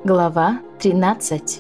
Глава 13.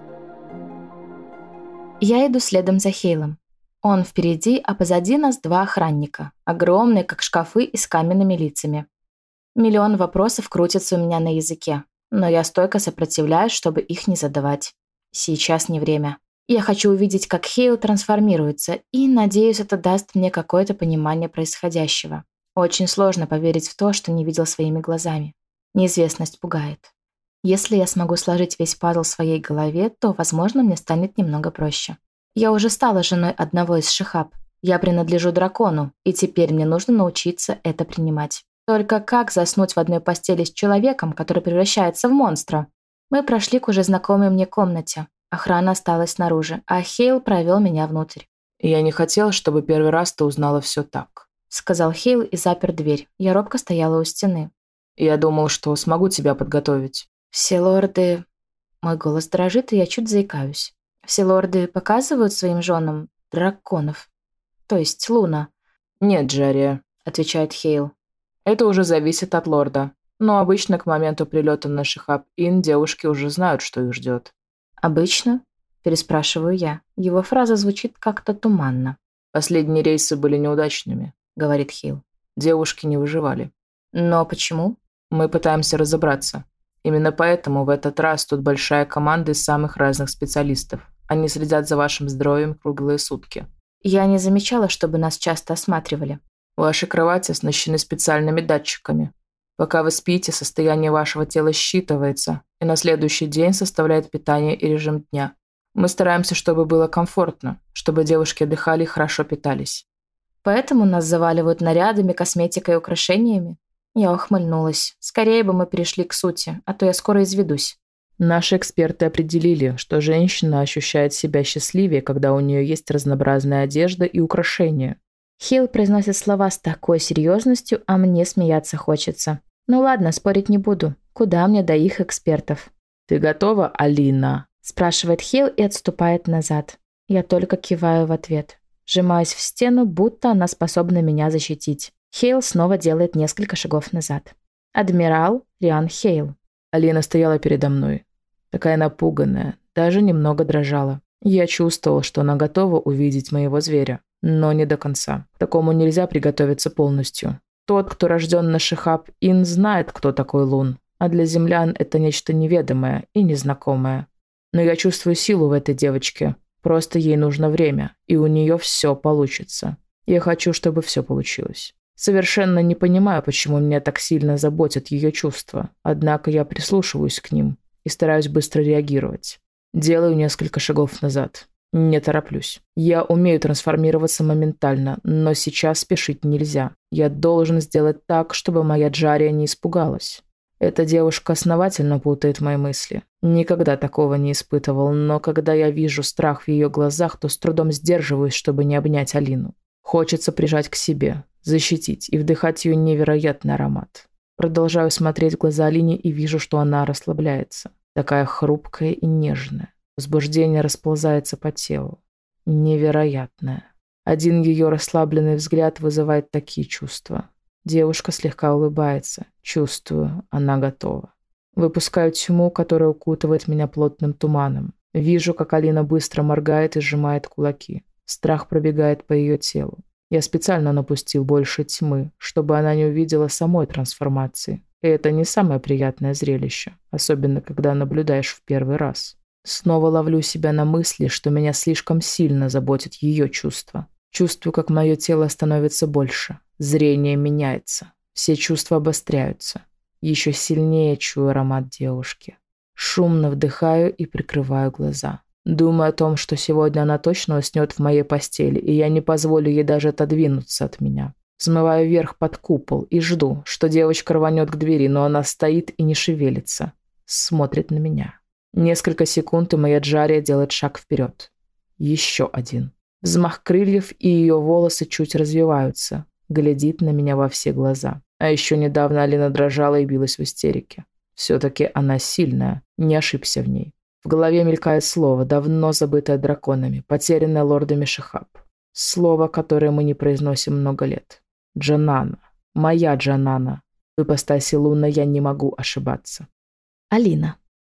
Я иду следом за Хейлом. Он впереди, а позади нас два охранника, огромные, как шкафы и с каменными лицами. Миллион вопросов крутится у меня на языке, но я стойко сопротивляюсь, чтобы их не задавать. Сейчас не время. Я хочу увидеть, как Хейл трансформируется, и, надеюсь, это даст мне какое-то понимание происходящего. Очень сложно поверить в то, что не видел своими глазами. Неизвестность пугает. Если я смогу сложить весь пазл в своей голове, то, возможно, мне станет немного проще. Я уже стала женой одного из Шихаб. Я принадлежу дракону, и теперь мне нужно научиться это принимать. Только как заснуть в одной постели с человеком, который превращается в монстра? Мы прошли к уже знакомой мне комнате. Охрана осталась снаружи, а Хейл провел меня внутрь. «Я не хотел, чтобы первый раз ты узнала все так», — сказал Хейл и запер дверь. Я робко стояла у стены. «Я думал, что смогу тебя подготовить». «Все лорды...» Мой голос дрожит, и я чуть заикаюсь. «Все лорды показывают своим женам драконов? То есть Луна?» «Нет, Джария», — отвечает Хейл. «Это уже зависит от лорда. Но обычно к моменту прилета на Шихаб-Ин девушки уже знают, что их ждет». «Обычно?» – переспрашиваю я. Его фраза звучит как-то туманно. «Последние рейсы были неудачными», — говорит Хейл. «Девушки не выживали». «Но почему?» «Мы пытаемся разобраться. Именно поэтому в этот раз тут большая команда из самых разных специалистов. Они следят за вашим здоровьем круглые сутки». «Я не замечала, чтобы нас часто осматривали». «Ваши кровати оснащены специальными датчиками. Пока вы спите, состояние вашего тела считывается и на следующий день составляет питание и режим дня. Мы стараемся, чтобы было комфортно, чтобы девушки отдыхали и хорошо питались». «Поэтому нас заваливают нарядами, косметикой и украшениями?» Я ухмыльнулась. Скорее бы мы перешли к сути, а то я скоро изведусь. Наши эксперты определили, что женщина ощущает себя счастливее, когда у нее есть разнообразная одежда и украшения. Хейл произносит слова с такой серьезностью, а мне смеяться хочется. Ну ладно, спорить не буду. Куда мне до их экспертов? «Ты готова, Алина?» – спрашивает Хейл и отступает назад. Я только киваю в ответ. Сжимаюсь в стену, будто она способна меня защитить. Хейл снова делает несколько шагов назад. Адмирал Риан Хейл. Алина стояла передо мной. Такая напуганная, даже немного дрожала. Я чувствовал, что она готова увидеть моего зверя, но не до конца. К такому нельзя приготовиться полностью. Тот, кто рожден на Шихаб-Ин, знает, кто такой Лун, а для землян это нечто неведомое и незнакомое. Но я чувствую силу в этой девочке. Просто ей нужно время, и у нее все получится. Я хочу, чтобы все получилось. Совершенно не понимаю, почему меня так сильно заботят ее чувства, однако я прислушиваюсь к ним и стараюсь быстро реагировать. Делаю несколько шагов назад. Не тороплюсь. Я умею трансформироваться моментально, но сейчас спешить нельзя. Я должен сделать так, чтобы моя Джария не испугалась. Эта девушка основательно путает мои мысли. Никогда такого не испытывал, но когда я вижу страх в ее глазах, то с трудом сдерживаюсь, чтобы не обнять Алину. Хочется прижать к себе, защитить и вдыхать ее невероятный аромат. Продолжаю смотреть в глаза Алине и вижу, что она расслабляется. Такая хрупкая и нежная. Возбуждение расползается по телу. Невероятное. Один ее расслабленный взгляд вызывает такие чувства. Девушка слегка улыбается. Чувствую, она готова. Выпускаю тьму, которая укутывает меня плотным туманом. Вижу, как Алина быстро моргает и сжимает кулаки. Страх пробегает по ее телу. Я специально напустил больше тьмы, чтобы она не увидела самой трансформации. И это не самое приятное зрелище, особенно когда наблюдаешь в первый раз. Снова ловлю себя на мысли, что меня слишком сильно заботят ее чувства. Чувствую, как мое тело становится больше. Зрение меняется. Все чувства обостряются. Еще сильнее чую аромат девушки. Шумно вдыхаю и прикрываю глаза. Думаю о том, что сегодня она точно уснет в моей постели, и я не позволю ей даже отодвинуться от меня. Взмываю вверх под купол и жду, что девочка рванет к двери, но она стоит и не шевелится. Смотрит на меня. Несколько секунд, и моя Джария делает шаг вперед. Еще один. Взмах крыльев, и ее волосы чуть развиваются. Глядит на меня во все глаза. А еще недавно Алина дрожала и билась в истерике. Все-таки она сильная, не ошибся в ней. В голове мелькает слово, давно забытое драконами, потерянное лордами Шихаб. Слово, которое мы не произносим много лет. Джанана. Моя Джанана. В ипостаси Луна я не могу ошибаться. Алина.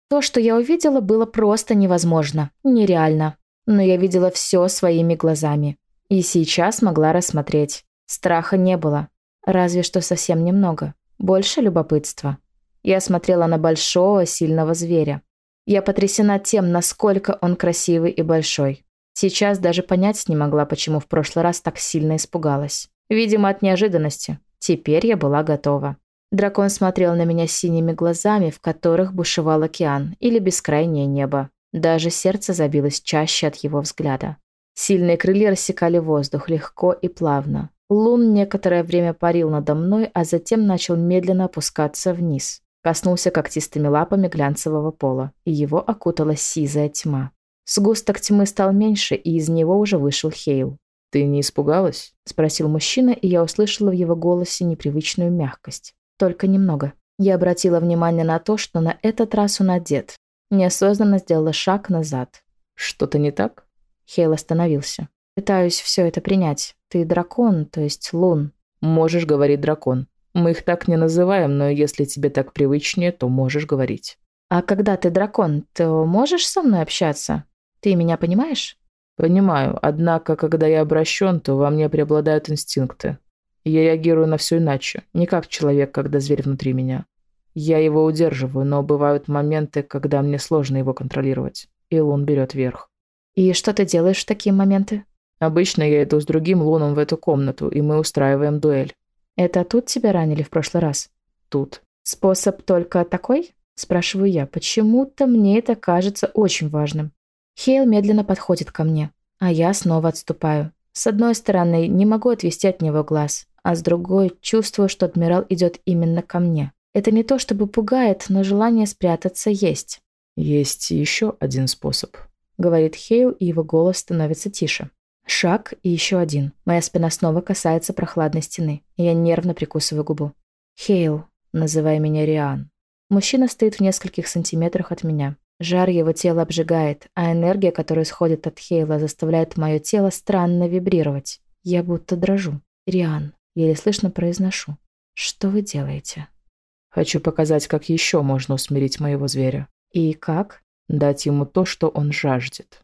То, что я увидела, было просто невозможно, нереально. Но я видела все своими глазами. И сейчас могла рассмотреть. Страха не было. Разве что совсем немного. Больше любопытства. Я смотрела на большого, сильного зверя. Я потрясена тем, насколько он красивый и большой. Сейчас даже понять не могла, почему в прошлый раз так сильно испугалась. Видимо, от неожиданности. Теперь я была готова. Дракон смотрел на меня синими глазами, в которых бушевал океан или бескрайнее небо. Даже сердце забилось чаще от его взгляда. Сильные крылья рассекали воздух легко и плавно. Лун некоторое время парил надо мной, а затем начал медленно опускаться вниз. Коснулся когтистыми лапами глянцевого пола, и его окутала сизая тьма. Сгусток тьмы стал меньше, и из него уже вышел Хейл. «Ты не испугалась?» – спросил мужчина, и я услышала в его голосе непривычную мягкость. Только немного. Я обратила внимание на то, что на этот раз он одет. Неосознанно сделала шаг назад. «Что-то не так?» Хейл остановился. «Пытаюсь все это принять. Ты дракон, то есть Лун». «Можешь говорить дракон. Мы их так не называем, но если тебе так привычнее, то можешь говорить». «А когда ты дракон, то можешь со мной общаться? Ты меня понимаешь?» «Понимаю, однако, когда я обращен, то во мне преобладают инстинкты. Я реагирую на все иначе, не как человек, когда зверь внутри меня. Я его удерживаю, но бывают моменты, когда мне сложно его контролировать, и Лун берет верх». «И что ты делаешь в такие моменты?» «Обычно я иду с другим Луном в эту комнату, и мы устраиваем дуэль». «Это тут тебя ранили в прошлый раз?» «Тут». «Способ только такой?» – спрашиваю я. Почему-то мне это кажется очень важным. Хейл медленно подходит ко мне, а я снова отступаю. С одной стороны, не могу отвести от него глаз, а с другой чувствую, что адмирал идет именно ко мне. Это не то чтобы пугает, но желание спрятаться есть. «Есть еще один способ», — говорит Хейл, и его голос становится тише. Шаг и еще один. Моя спина снова касается прохладной стены, и я нервно прикусываю губу. «Хейл», называй меня Риан. Мужчина стоит в нескольких сантиметрах от меня. Жар его тела обжигает, а энергия, которая исходит от Хейла, заставляет мое тело странно вибрировать. Я будто дрожу. «Риан», еле слышно произношу. «Что вы делаете?» «Хочу показать, как еще можно усмирить моего зверя». «И как?» «Дать ему то, что он жаждет».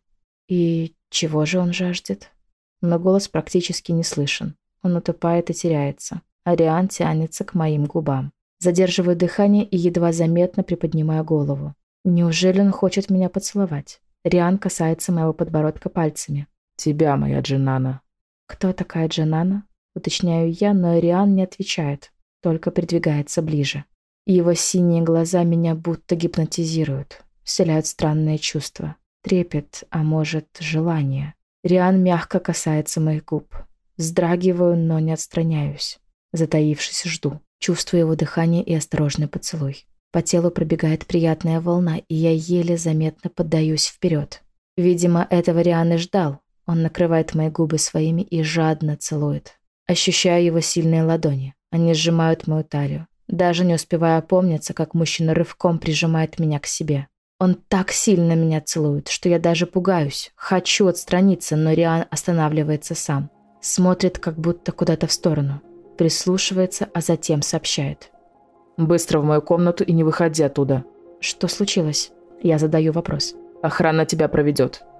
«И чего же он жаждет?» Но голос практически не слышен. Он утопает и теряется. А Риан тянется к моим губам. Задерживаю дыхание и едва заметно приподнимаю голову. Неужели он хочет меня поцеловать? Риан касается моего подбородка пальцами. «Тебя, моя Джинана». «Кто такая Джинана?» Уточняю я, но Риан не отвечает, только придвигается ближе. Его синие глаза меня будто гипнотизируют, вселяют странные чувства. Трепет, а может, желание. Риан мягко касается моих губ. Вздрагиваю, но не отстраняюсь. Затаившись, жду. Чувствую его дыхание и осторожный поцелуй. По телу пробегает приятная волна, и я еле заметно поддаюсь вперед. Видимо, этого Риан и ждал. Он накрывает мои губы своими и жадно целует. Ощущаю его сильные ладони. Они сжимают мою талию. Даже не успевая опомниться, как мужчина рывком прижимает меня к себе. Он так сильно меня целует, что я даже пугаюсь. Хочу отстраниться, но Риан останавливается сам. Смотрит как будто куда-то в сторону. Прислушивается, а затем сообщает. «Быстро в мою комнату и не выходи оттуда». «Что случилось?» Я задаю вопрос. «Охрана тебя проведет».